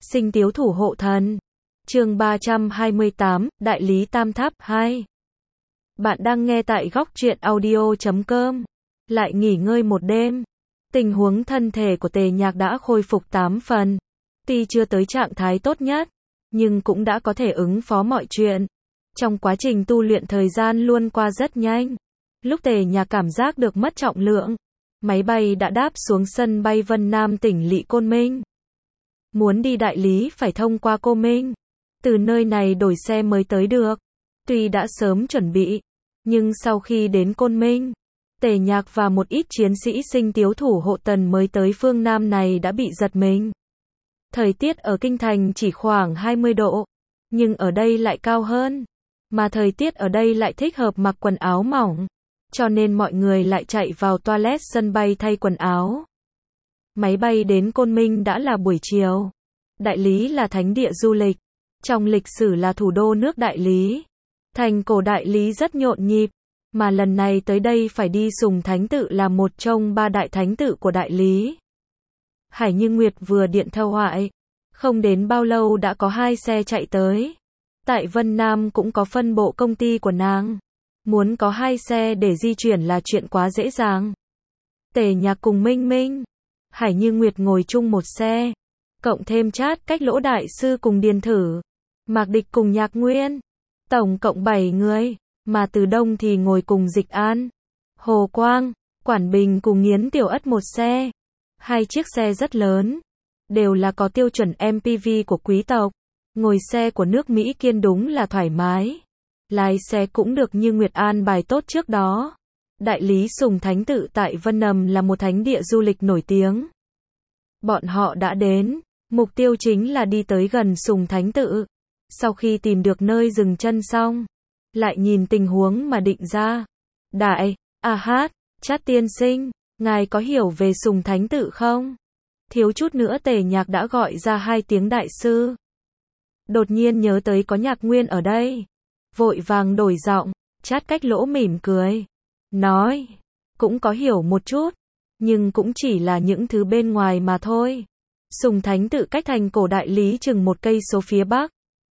Sinh Tiếu Thủ Hộ Thần. Chương 328, Đại lý Tam Tháp 2. Bạn đang nghe tại góc truyện audio.com. Lại nghỉ ngơi một đêm. Tình huống thân thể của Tề Nhạc đã khôi phục 8 phần. Tuy chưa tới trạng thái tốt nhất, nhưng cũng đã có thể ứng phó mọi chuyện. Trong quá trình tu luyện thời gian luôn qua rất nhanh. Lúc Tề Nhạc cảm giác được mất trọng lượng, máy bay đã đáp xuống sân bay Vân Nam tỉnh Lỵ Côn Minh. Muốn đi đại lý phải thông qua Cô Minh. Từ nơi này đổi xe mới tới được. Tuy đã sớm chuẩn bị, nhưng sau khi đến Côn Minh, Tề Nhạc và một ít chiến sĩ Sinh Tiếu Thủ Hộ Tần mới tới phương Nam này đã bị giật mình. Thời tiết ở Kinh Thành chỉ khoảng 20 độ, nhưng ở đây lại cao hơn. Mà thời tiết ở đây lại thích hợp mặc quần áo mỏng, cho nên mọi người lại chạy vào toilet sân bay thay quần áo. Máy bay đến Côn Minh đã là buổi chiều. Đại lý là thánh địa du lịch. Trong lịch sử là thủ đô nước Đại Lý. Thành cổ Đại Lý rất nhộn nhịp, mà lần này tới đây phải đi Sùng Thánh Tự là một trong 3 đại thánh tự của Đại Lý. Hải Như Nguyệt vừa điện thoại, không đến bao lâu đã có 2 xe chạy tới. Tại Vân Nam cũng có phân bộ công ty của nàng. Muốn có 2 xe để di chuyển là chuyện quá dễ dàng. Tề Nhạc cùng Minh Minh, Hải Như Nguyệt ngồi chung một xe, cộng thêm Trát Cách Lỗ đại sư cùng Điền Thử, Mạc Địch cùng Nhạc Nguyên, tổng cộng 7 người, mà Từ Đông thì ngồi cùng Dịch An, Hồ Quang, Quản Bình cùng Nghiến Tiểu Ất một xe. 2 chiếc xe rất lớn, đều là có tiêu chuẩn MPV của quý tộc. Ngồi xe của nước Mỹ Kiên đúng là thoải mái. Lái xe cũng được như Nguyệt An bài tốt trước đó. Đại lý Sùng Thánh Tự tại Vân Nầm là một thánh địa du lịch nổi tiếng. Bọn họ đã đến, mục tiêu chính là đi tới gần Sùng Thánh Tự. Sau khi tìm được nơi dừng chân xong, lại nhìn tình huống mà định ra. Đại, Trát tiên sinh, ngài có hiểu về Sùng Thánh Tự không? Thiếu chút nữa Tề Nhạc đã gọi ra 2 tiếng đại sư. Đột nhiên nhớ tới có Nhạc Nguyên ở đây. Vội vàng đổi giọng, Trát Cách Lỗ mỉm cười. Nói, cũng có hiểu một chút, nhưng cũng chỉ là những thứ bên ngoài mà thôi. Sùng Thánh Tự cách thành cổ Đại Lý chừng 1 cây số phía bắc.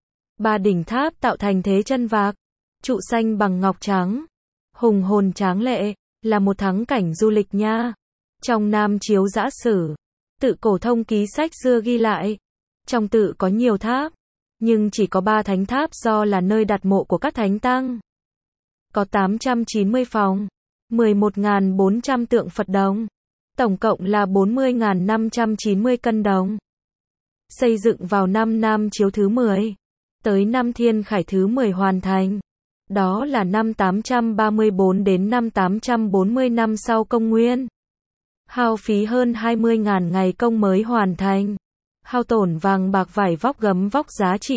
3 đỉnh tháp tạo thành thế chân vạc, trụ xanh bằng ngọc trắng, hùng hồn tráng lệ, là một thắng cảnh du lịch nha. Trong Nam Chiếu Giã Sử, Tự Cổ Thông ký sách xưa ghi lại, trong tự có nhiều tháp, nhưng chỉ có 3 thánh tháp do là nơi đặt mộ của các thánh tăng. Có 890 phòng, 11.400 tượng Phật đồng, tổng cộng là 40.590 cân đồng. Xây dựng vào năm Nam Chiếu thứ 10, tới năm Thiên Khải thứ 10 hoàn thành. Đó là năm 834 đến năm 840 năm sau công nguyên. Hao phí hơn 20.000 ngày công mới hoàn thành. Hao tổn vàng bạc vải vóc gấm vóc giá trị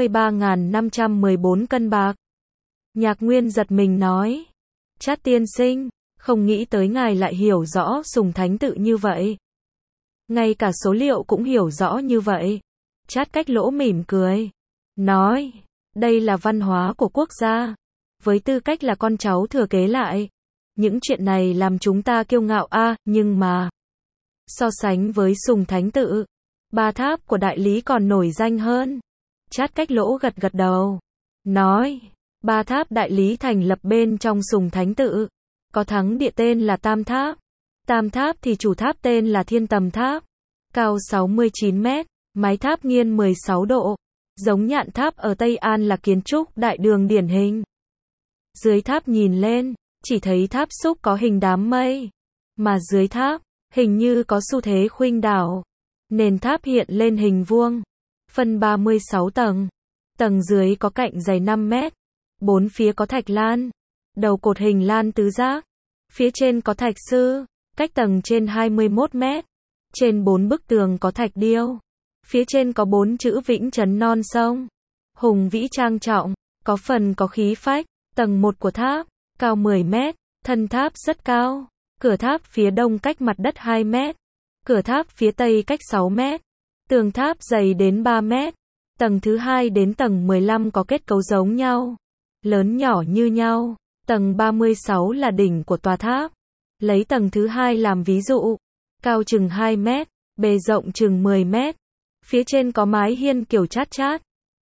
43.514 cân bạc. Nhạc Nguyên giật mình nói. Trát tiên sinh, không nghĩ tới ngài lại hiểu rõ Sùng Thánh Tự như vậy. Ngay cả số liệu cũng hiểu rõ như vậy. Trát Cách Lỗ mỉm cười. Nói, đây là văn hóa của quốc gia. Với tư cách là con cháu thừa kế lại, những chuyện này làm chúng ta kiêu ngạo nhưng mà so sánh với Sùng Thánh Tự, 3 tháp của Đại Lý còn nổi danh hơn. Trát Cách Lỗ gật gật đầu. Nói, 3 tháp Đại Lý thành lập bên trong Sùng Thánh Tự. Có thắng địa tên là Tam Tháp. Tam Tháp thì chủ tháp tên là Thiên Tầm Tháp. Cao 69 mét, mái tháp nghiêng 16 độ. Giống Nhạn Tháp ở Tây An là kiến trúc đại đường điển hình. Dưới tháp nhìn lên, chỉ thấy tháp xúc có hình đám mây. Mà dưới tháp, hình như có xu thế khuynh đảo. Nền tháp hiện lên hình vuông, phân 36 tầng. Tầng dưới có cạnh dày 5 mét. 4 phía có thạch lan. Đầu cột hình lan tứ giác. Phía trên có thạch sư, cách tầng trên 21 mét. Trên 4 bức tường có thạch điêu. Phía trên có 4 chữ Vĩnh Trấn Non Sông. Hùng vĩ trang trọng, có phần có khí phách. Tầng 1 của tháp, cao 10 mét, thân tháp rất cao. Cửa tháp phía đông cách mặt đất 2 mét. Cửa tháp phía tây cách 6 mét. Tường tháp dày đến 3 mét. Tầng thứ 2 đến tầng 15 có kết cấu giống nhau, lớn nhỏ như nhau. Tầng 36 là đỉnh của tòa tháp. Lấy tầng thứ 2 làm ví dụ, cao chừng 2 mét, bề rộng chừng 10 mét. Phía trên có mái hiên kiểu chát chát.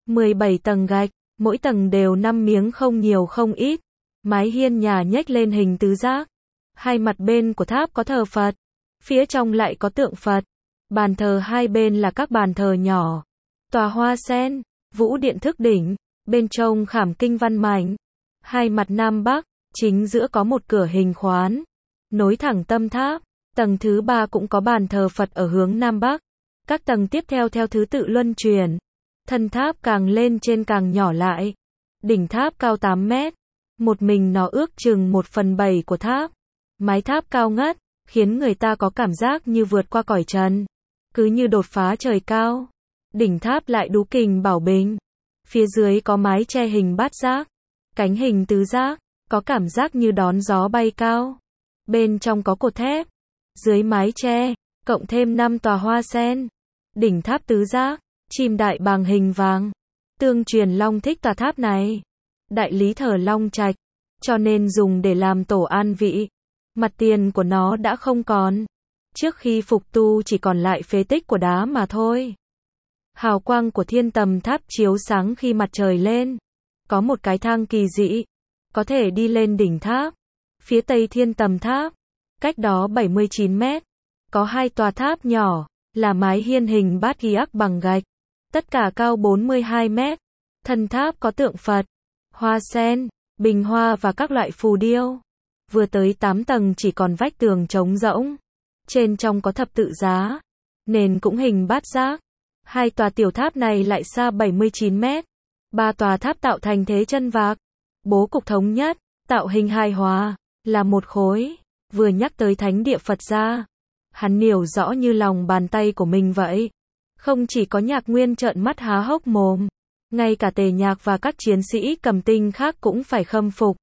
17 tầng gạch, mỗi tầng đều 5 miếng không nhiều không ít. Mái hiên nhà nhếch lên hình tứ giác. Hai mặt bên của tháp có thờ Phật. Phía trong lại có tượng Phật. Bàn thờ hai bên là các bàn thờ nhỏ. Tòa hoa sen, vũ điện thức đỉnh, bên trong khảm kinh văn mảnh. Hai mặt Nam Bắc, chính giữa có một cửa hình khoán. Nối thẳng tâm tháp. Tầng thứ 3 cũng có bàn thờ Phật ở hướng Nam Bắc. Các tầng tiếp theo theo thứ tự luân chuyển. Thân tháp càng lên trên càng nhỏ lại. Đỉnh tháp cao 8 mét. Một mình nó ước chừng 1/7 của tháp. Mái tháp cao ngất, khiến người ta có cảm giác như vượt qua cõi trần. Cứ như đột phá trời cao. Đỉnh tháp lại đú kình bảo bình. Phía dưới có mái che hình bát giác. Cánh hình tứ giác, có cảm giác như đón gió bay cao. Bên trong có cột thép. Dưới mái che, cộng thêm 5 tòa hoa sen. Đỉnh tháp tứ giác, chim đại bàng hình vàng. Tương truyền Long thích tòa tháp này. Đại lý thờ Long Trạch, cho nên dùng để làm tổ an vị. Mặt tiền của nó đã không còn. Trước khi phục tu chỉ còn lại phế tích của đá mà thôi. Hào quang của thiên tầm tháp chiếu sáng khi mặt trời lên. Có một cái thang kỳ dị, có thể đi lên đỉnh tháp. Phía tây thiên tầm tháp, cách đó 79 mét, có hai tòa tháp nhỏ, là mái hiên hình bát ghi ắc bằng gạch. Tất cả cao 42 mét. Thân tháp có tượng Phật, hoa sen, bình hoa và các loại phù điêu. Vừa tới 8 tầng chỉ còn vách tường trống rỗng. Trên trong có thập tự giá. Nền cũng hình bát giác. Hai tòa tiểu tháp này lại xa 79 mét. Ba tòa tháp tạo thành thế chân vạc. Bố cục thống nhất, tạo hình hài hòa, là một khối. Vừa nhắc tới thánh địa Phật gia, hắn hiểu rõ như lòng bàn tay của mình vậy. Không chỉ có Nhạc Nguyên trợn mắt há hốc mồm, ngay cả Tề Nhạc và các chiến sĩ cầm tinh khác cũng phải khâm phục.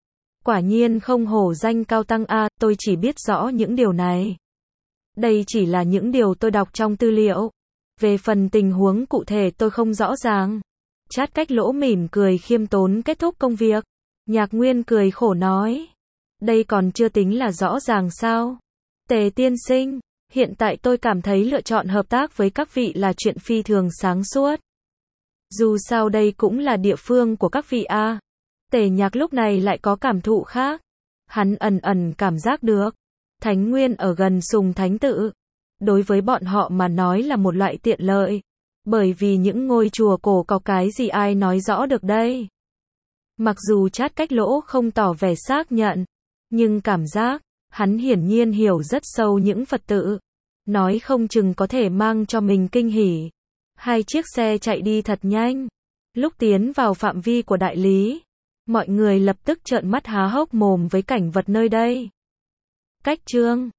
Quả nhiên không hổ danh cao tăng a, tôi chỉ biết rõ những điều này. Đây chỉ là những điều tôi đọc trong tư liệu. Về phần tình huống cụ thể tôi không rõ ràng. Chát Cách Lỗ mỉm cười khiêm tốn kết thúc công việc. Nhạc Nguyên cười khổ nói. Đây còn chưa tính là rõ ràng sao? Tề tiên sinh, hiện tại tôi cảm thấy lựa chọn hợp tác với các vị là chuyện phi thường sáng suốt. Dù sao đây cũng là địa phương của các vị a. Tề Nhạc lúc này lại có cảm thụ khác. Hắn ẩn ẩn cảm giác được. Thánh Nguyên ở gần Sùng Thánh Tự. Đối với bọn họ mà nói là một loại tiện lợi. Bởi vì những ngôi chùa cổ có cái gì ai nói rõ được đây. Mặc dù Chát Cách Lỗ không tỏ vẻ xác nhận. Nhưng cảm giác, hắn hiển nhiên hiểu rất sâu những Phật tự. Nói không chừng có thể mang cho mình kinh hỉ. Hai chiếc xe chạy đi thật nhanh. Lúc tiến vào phạm vi của đại lý, mọi người lập tức trợn mắt há hốc mồm với cảnh vật nơi đây. Cách chương